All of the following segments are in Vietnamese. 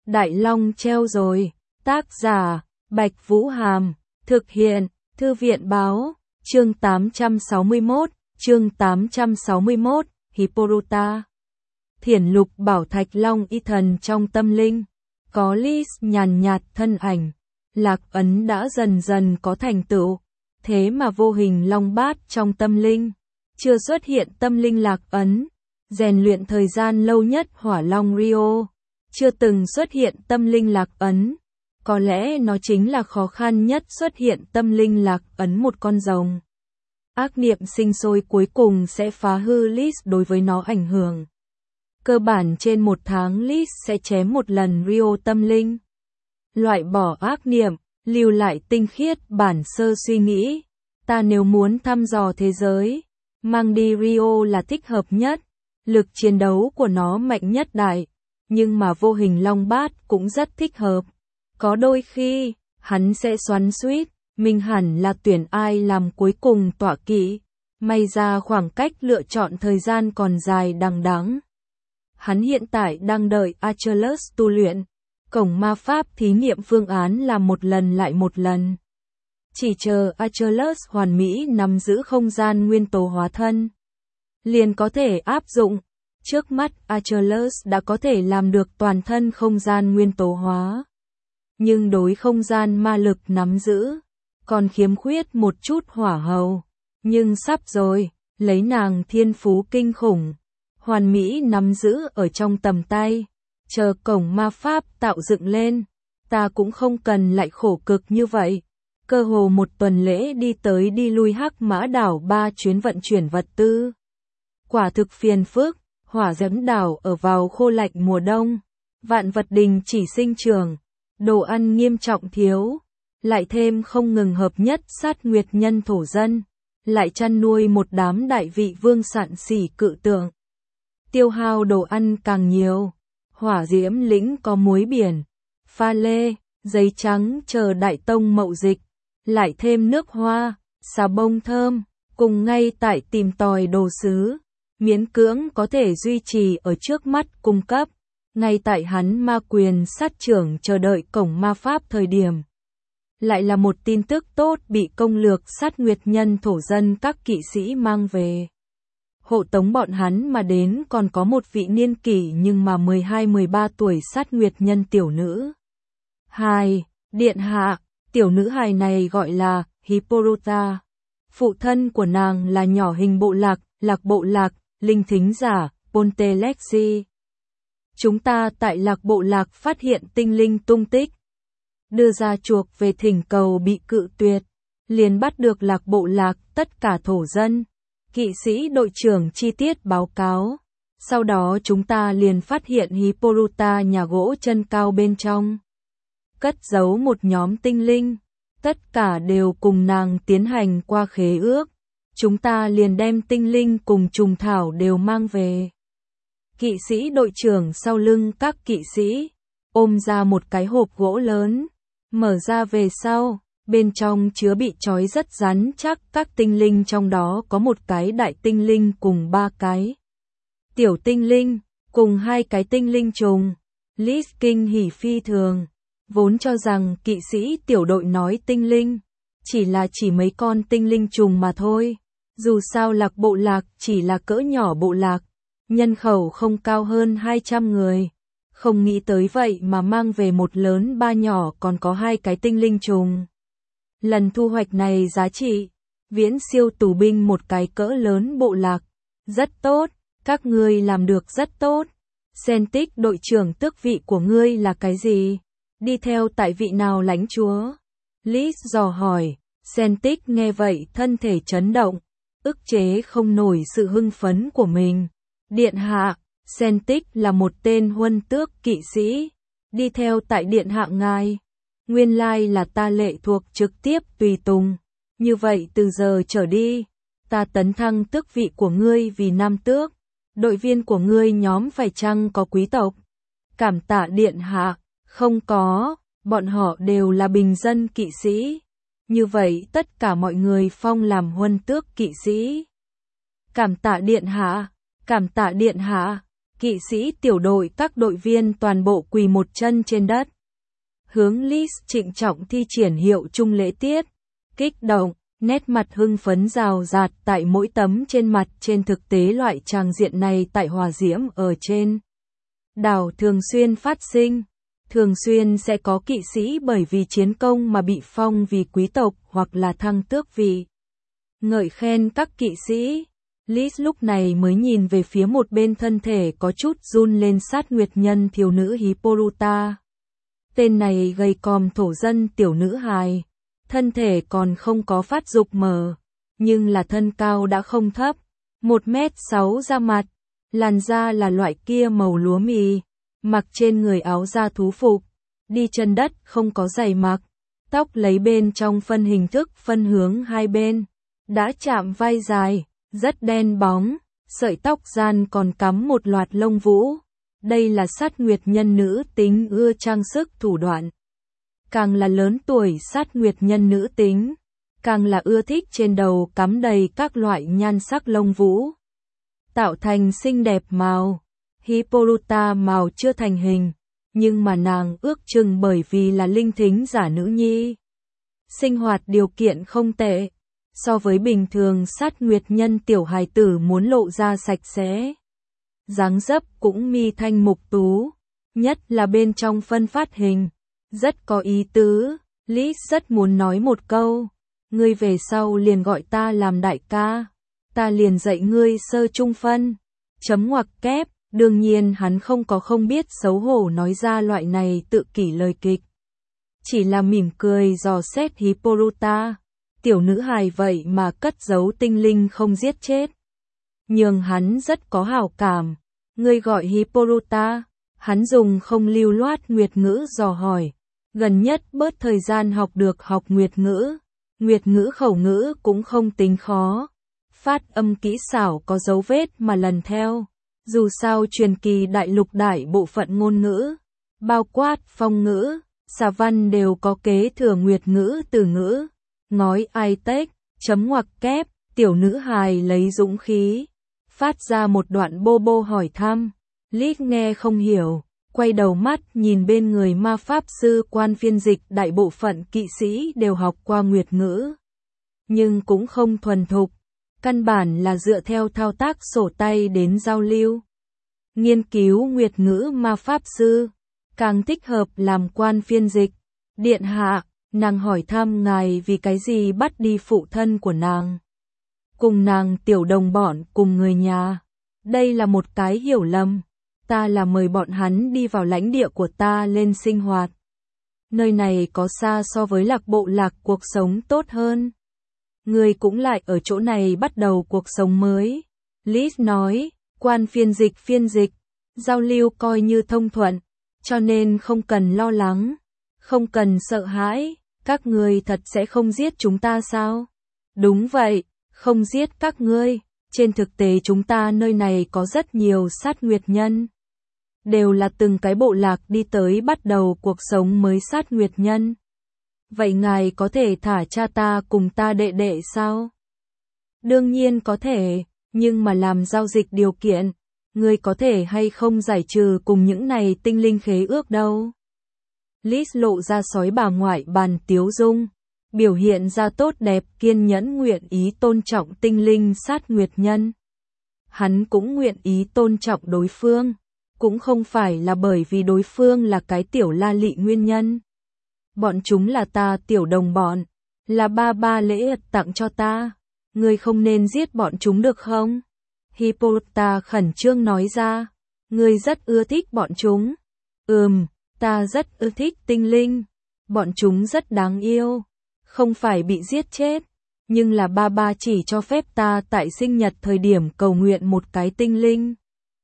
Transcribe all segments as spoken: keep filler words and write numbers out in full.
Đại Long treo rồi. Tác giả, Bạch Vũ Hàm. Thực hiện, Thư viện Báo. Chương tám trăm sáu mươi mốt, chương tám trăm sáu mươi mốt, Hippolyta. Thiển lục bảo Thạch Long y thần trong tâm linh. Có Lis nhàn nhạt thân ảnh. Lạc ấn đã dần dần có thành tựu. Thế mà vô hình long bát trong tâm linh. Chưa xuất hiện tâm linh lạc ấn. Rèn luyện thời gian lâu nhất hỏa long Rio. Chưa từng xuất hiện tâm linh lạc ấn. Có lẽ nó chính là khó khăn nhất xuất hiện tâm linh lạc ấn một con rồng. Ác niệm sinh sôi cuối cùng sẽ phá hư Lis đối với nó ảnh hưởng. Cơ bản trên một tháng Lis sẽ chém một lần Rio tâm linh. Loại bỏ ác niệm, lưu lại tinh khiết bản sơ suy nghĩ. Ta nếu muốn thăm dò thế giới, mang đi Rio là thích hợp nhất. Lực chiến đấu của nó mạnh nhất đại. Nhưng mà vô hình long bát cũng rất thích hợp. Có đôi khi, hắn sẽ xoắn xuýt, mình hẳn là tuyển ai làm cuối cùng tọa kỵ. May ra khoảng cách lựa chọn thời gian còn dài đằng đẵng. Hắn hiện tại đang đợi Achilles tu luyện. Cổng ma pháp thí nghiệm phương án làm một lần lại một lần. Chỉ chờ Achilles hoàn mỹ nắm giữ không gian nguyên tố hóa thân. Liền có thể áp dụng. Trước mắt Achilles đã có thể làm được toàn thân không gian nguyên tố hóa. Nhưng đối không gian ma lực nắm giữ, còn khiếm khuyết một chút hỏa hầu. Nhưng sắp rồi, lấy nàng thiên phú kinh khủng. Hoàn mỹ nắm giữ ở trong tầm tay. Chờ cổng ma pháp tạo dựng lên, ta cũng không cần lại khổ cực như vậy. Cơ hồ một tuần lễ đi tới đi lui Hắc Mã đảo ba chuyến vận chuyển vật tư. Quả thực phiền phức, hỏa diễm đảo ở vào khô lạnh mùa đông. Vạn vật đình chỉ sinh trưởng, đồ ăn nghiêm trọng thiếu. Lại thêm không ngừng hợp nhất sát nguyệt nhân thổ dân. Lại chăn nuôi một đám đại vị vương sạn sỉ cự tượng. Tiêu hao đồ ăn càng nhiều. Hỏa diễm lĩnh có muối biển, pha lê, giấy trắng chờ đại tông mậu dịch, lại thêm nước hoa, xà bông thơm, cùng ngay tại tìm tòi đồ sứ, miễn cưỡng có thể duy trì ở trước mắt cung cấp, ngay tại hắn ma quyền sát trưởng chờ đợi cổng ma pháp thời điểm. Lại là một tin tức tốt bị công lược sát nguyệt nhân thổ dân các kỵ sĩ mang về. Hộ tống bọn hắn mà đến còn có một vị niên kỷ nhưng mà mười hai mười ba tuổi sát nguyệt nhân tiểu nữ. Hai, điện hạ, tiểu nữ hài này gọi là Hippolyta. Phụ thân của nàng là nhỏ hình bộ lạc, lạc bộ lạc, linh thính giả, Pontelexi. Chúng ta tại lạc bộ lạc phát hiện tinh linh tung tích. Đưa ra chuộc về thỉnh cầu bị cự tuyệt. Liền bắt được lạc bộ lạc tất cả thổ dân. Kỵ sĩ đội trưởng chi tiết báo cáo. Sau đó chúng ta liền phát hiện Hippolyta nhà gỗ chân cao bên trong. Cất giấu một nhóm tinh linh. Tất cả đều cùng nàng tiến hành qua khế ước. Chúng ta liền đem tinh linh cùng trùng thảo đều mang về. Kỵ sĩ đội trưởng sau lưng các kỵ sĩ. Ôm ra một cái hộp gỗ lớn. Mở ra về sau. Bên trong chứa bị trói rất rắn chắc, các tinh linh trong đó có một cái đại tinh linh cùng ba cái tiểu tinh linh, cùng hai cái tinh linh trùng. Lis kinh hỉ phi thường, vốn cho rằng kỵ sĩ tiểu đội nói tinh linh, chỉ là chỉ mấy con tinh linh trùng mà thôi. Dù sao lạc bộ lạc chỉ là cỡ nhỏ bộ lạc, nhân khẩu không cao hơn hai trăm người. Không nghĩ tới vậy mà mang về một lớn ba nhỏ còn có hai cái tinh linh trùng. Lần thu hoạch này giá trị, viễn siêu tù binh một cái cỡ lớn bộ lạc. Rất tốt, các ngươi làm được rất tốt. Sentic đội trưởng tước vị của ngươi là cái gì? Đi theo tại vị nào lãnh chúa? Lis dò hỏi, Sentic nghe vậy thân thể chấn động, ức chế không nổi sự hưng phấn của mình. Điện hạ, Sentic là một tên huân tước kỵ sĩ, đi theo tại điện hạ ngài. Nguyên lai là ta lệ thuộc trực tiếp tùy tùng. Như vậy từ giờ trở đi, ta tấn thăng tước vị của ngươi vì nam tước. Đội viên của ngươi nhóm phải chăng có quý tộc? Cảm tạ điện hạ, không có, bọn họ đều là bình dân kỵ sĩ. Như vậy tất cả mọi người phong làm huân tước kỵ sĩ. Cảm tạ điện hạ, cảm tạ điện hạ. Kỵ sĩ tiểu đội các đội viên toàn bộ quỳ một chân trên đất. Hướng Liz trịnh trọng thi triển hiệu chung lễ tiết. Kích động, nét mặt hưng phấn rào rạt tại mỗi tấm trên mặt. Trên thực tế loại tràng diện này tại hỏa diễm ở trên đảo thường xuyên phát sinh. Thường xuyên sẽ có kỵ sĩ bởi vì chiến công mà bị phong vì quý tộc hoặc là thăng tước vị. Ngợi khen các kỵ sĩ. Liz lúc này mới nhìn về phía một bên, thân thể có chút run lên. Sát nguyệt nhân thiếu nữ Hippolyta. Tên này gầy còm thổ dân tiểu nữ hài. Thân thể còn không có phát dục mờ, nhưng là thân cao đã không thấp. một mét sáu da mặt, làn da là loại kia màu lúa mì. Mặc trên người áo da thú phục, đi chân đất không có giày mặc. Tóc lấy bên trong phân hình thức phân hướng hai bên, đã chạm vai dài, rất đen bóng, sợi tóc gian còn cắm một loạt lông vũ. Đây là sát nguyệt nhân nữ tính ưa trang sức thủ đoạn. Càng là lớn tuổi sát nguyệt nhân nữ tính, càng là ưa thích trên đầu cắm đầy các loại nhan sắc lông vũ, tạo thành xinh đẹp màu. Hippolyta màu chưa thành hình, nhưng mà nàng ước chừng bởi vì là linh thính giả nữ nhi. Sinh hoạt điều kiện không tệ, so với bình thường sát nguyệt nhân tiểu hài tử muốn lộ ra sạch sẽ. Dáng dấp cũng mi thanh mục tú, nhất là bên trong phân phát hình, rất có ý tứ. Liz rất muốn nói một câu, ngươi về sau liền gọi ta làm đại ca, ta liền dạy ngươi sơ trung phân. Chấm ngoặc kép. Đương nhiên hắn không có không biết xấu hổ nói ra loại này tự kỷ lời kịch. Chỉ là mỉm cười dò xét Hippolyta. Tiểu nữ hài vậy mà cất giấu tinh linh không giết chết. Nhưng hắn rất có hảo cảm. Ngươi gọi Hippolyta. Hắn dùng không lưu loát nguyệt ngữ dò hỏi. Gần nhất bớt thời gian học được học nguyệt ngữ. Nguyệt ngữ khẩu ngữ cũng không tính khó. Phát âm kỹ xảo có dấu vết mà lần theo. Dù sao truyền kỳ đại lục đại bộ phận ngôn ngữ, bao quát phong ngữ, xà văn đều có kế thừa nguyệt ngữ từ ngữ. Ngói ai tếch, chấm ngoặc kép, tiểu nữ hài lấy dũng khí, phát ra một đoạn bô bô hỏi thăm. Liz nghe không hiểu, quay đầu mắt nhìn bên người ma pháp sư quan phiên dịch. Đại bộ phận kỵ sĩ đều học qua nguyệt ngữ, nhưng cũng không thuần thục. Căn bản là dựa theo thao tác sổ tay đến giao lưu. Nghiên cứu nguyệt ngữ ma pháp sư, càng thích hợp làm quan phiên dịch. Điện hạ, nàng hỏi thăm ngài vì cái gì bắt đi phụ thân của nàng. Cùng nàng tiểu đồng bọn cùng người nhà. Đây là một cái hiểu lầm. Ta là mời bọn hắn đi vào lãnh địa của ta lên sinh hoạt. Nơi này có xa so với lạc bộ lạc cuộc sống tốt hơn. Người cũng lại ở chỗ này bắt đầu cuộc sống mới. Liz nói, quan phiên dịch phiên dịch, giao lưu coi như thông thuận, cho nên không cần lo lắng, không cần sợ hãi, các ngươi thật sẽ không giết chúng ta sao? Đúng vậy, không giết các ngươi, trên thực tế chúng ta nơi này có rất nhiều sát nguyệt nhân. Đều là từng cái bộ lạc đi tới bắt đầu cuộc sống mới sát nguyệt nhân. Vậy ngài có thể thả cha ta cùng ta đệ đệ sao? Đương nhiên có thể, nhưng mà làm giao dịch điều kiện, ngươi có thể hay không giải trừ cùng những này tinh linh khế ước đâu. Liz lộ ra sói bà ngoại bàn tiếu dung, biểu hiện ra tốt đẹp kiên nhẫn nguyện ý tôn trọng tinh linh sát nguyệt nhân. Hắn cũng nguyện ý tôn trọng đối phương, cũng không phải là bởi vì đối phương là cái tiểu la lị nguyên nhân. Bọn chúng là ta tiểu đồng bọn, là ba ba lễ ật tặng cho ta, ngươi không nên giết bọn chúng được không? Hippolyta khẩn trương nói ra, ngươi rất ưa thích bọn chúng. Ừm, ta rất ưa thích tinh linh, bọn chúng rất đáng yêu, không phải bị giết chết, nhưng là ba ba chỉ cho phép ta tại sinh nhật thời điểm cầu nguyện một cái tinh linh.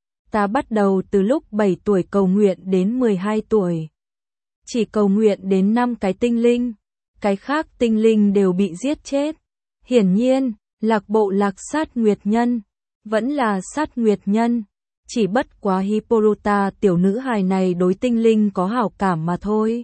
Ta bắt đầu từ lúc bảy tuổi cầu nguyện đến mười hai tuổi. Chỉ cầu nguyện đến năm cái tinh linh, cái khác tinh linh đều bị giết chết. Hiển nhiên, lạc bộ lạc sát nguyệt nhân, vẫn là sát nguyệt nhân, chỉ bất quá Hippolyta tiểu nữ hài này đối tinh linh có hảo cảm mà thôi.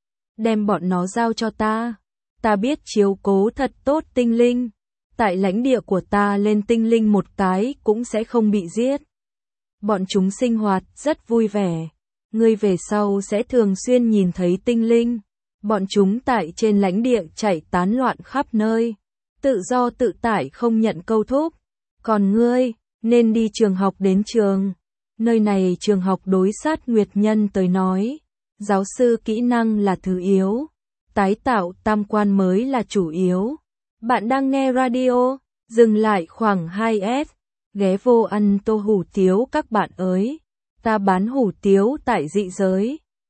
Đem bọn nó giao cho ta, ta biết chiếu cố thật tốt tinh linh, tại lãnh địa của ta lên tinh linh một cái cũng sẽ không bị giết. Bọn chúng sinh hoạt rất vui vẻ. Ngươi về sau sẽ thường xuyên nhìn thấy tinh linh. Bọn chúng tại trên lãnh địa chạy tán loạn khắp nơi. Tự do tự tại không nhận câu thúc. Còn ngươi, nên đi trường học đến trường. Nơi này trường học đối sát Nguyệt Nhân tới nói. Giáo sư kỹ năng là thứ yếu. Tái tạo tam quan mới là chủ yếu. Bạn đang nghe radio, dừng lại khoảng hai S. Ghé vô ăn tô hủ tiếu các bạn ơi. Ta bán hủ tiếu tại dị giới.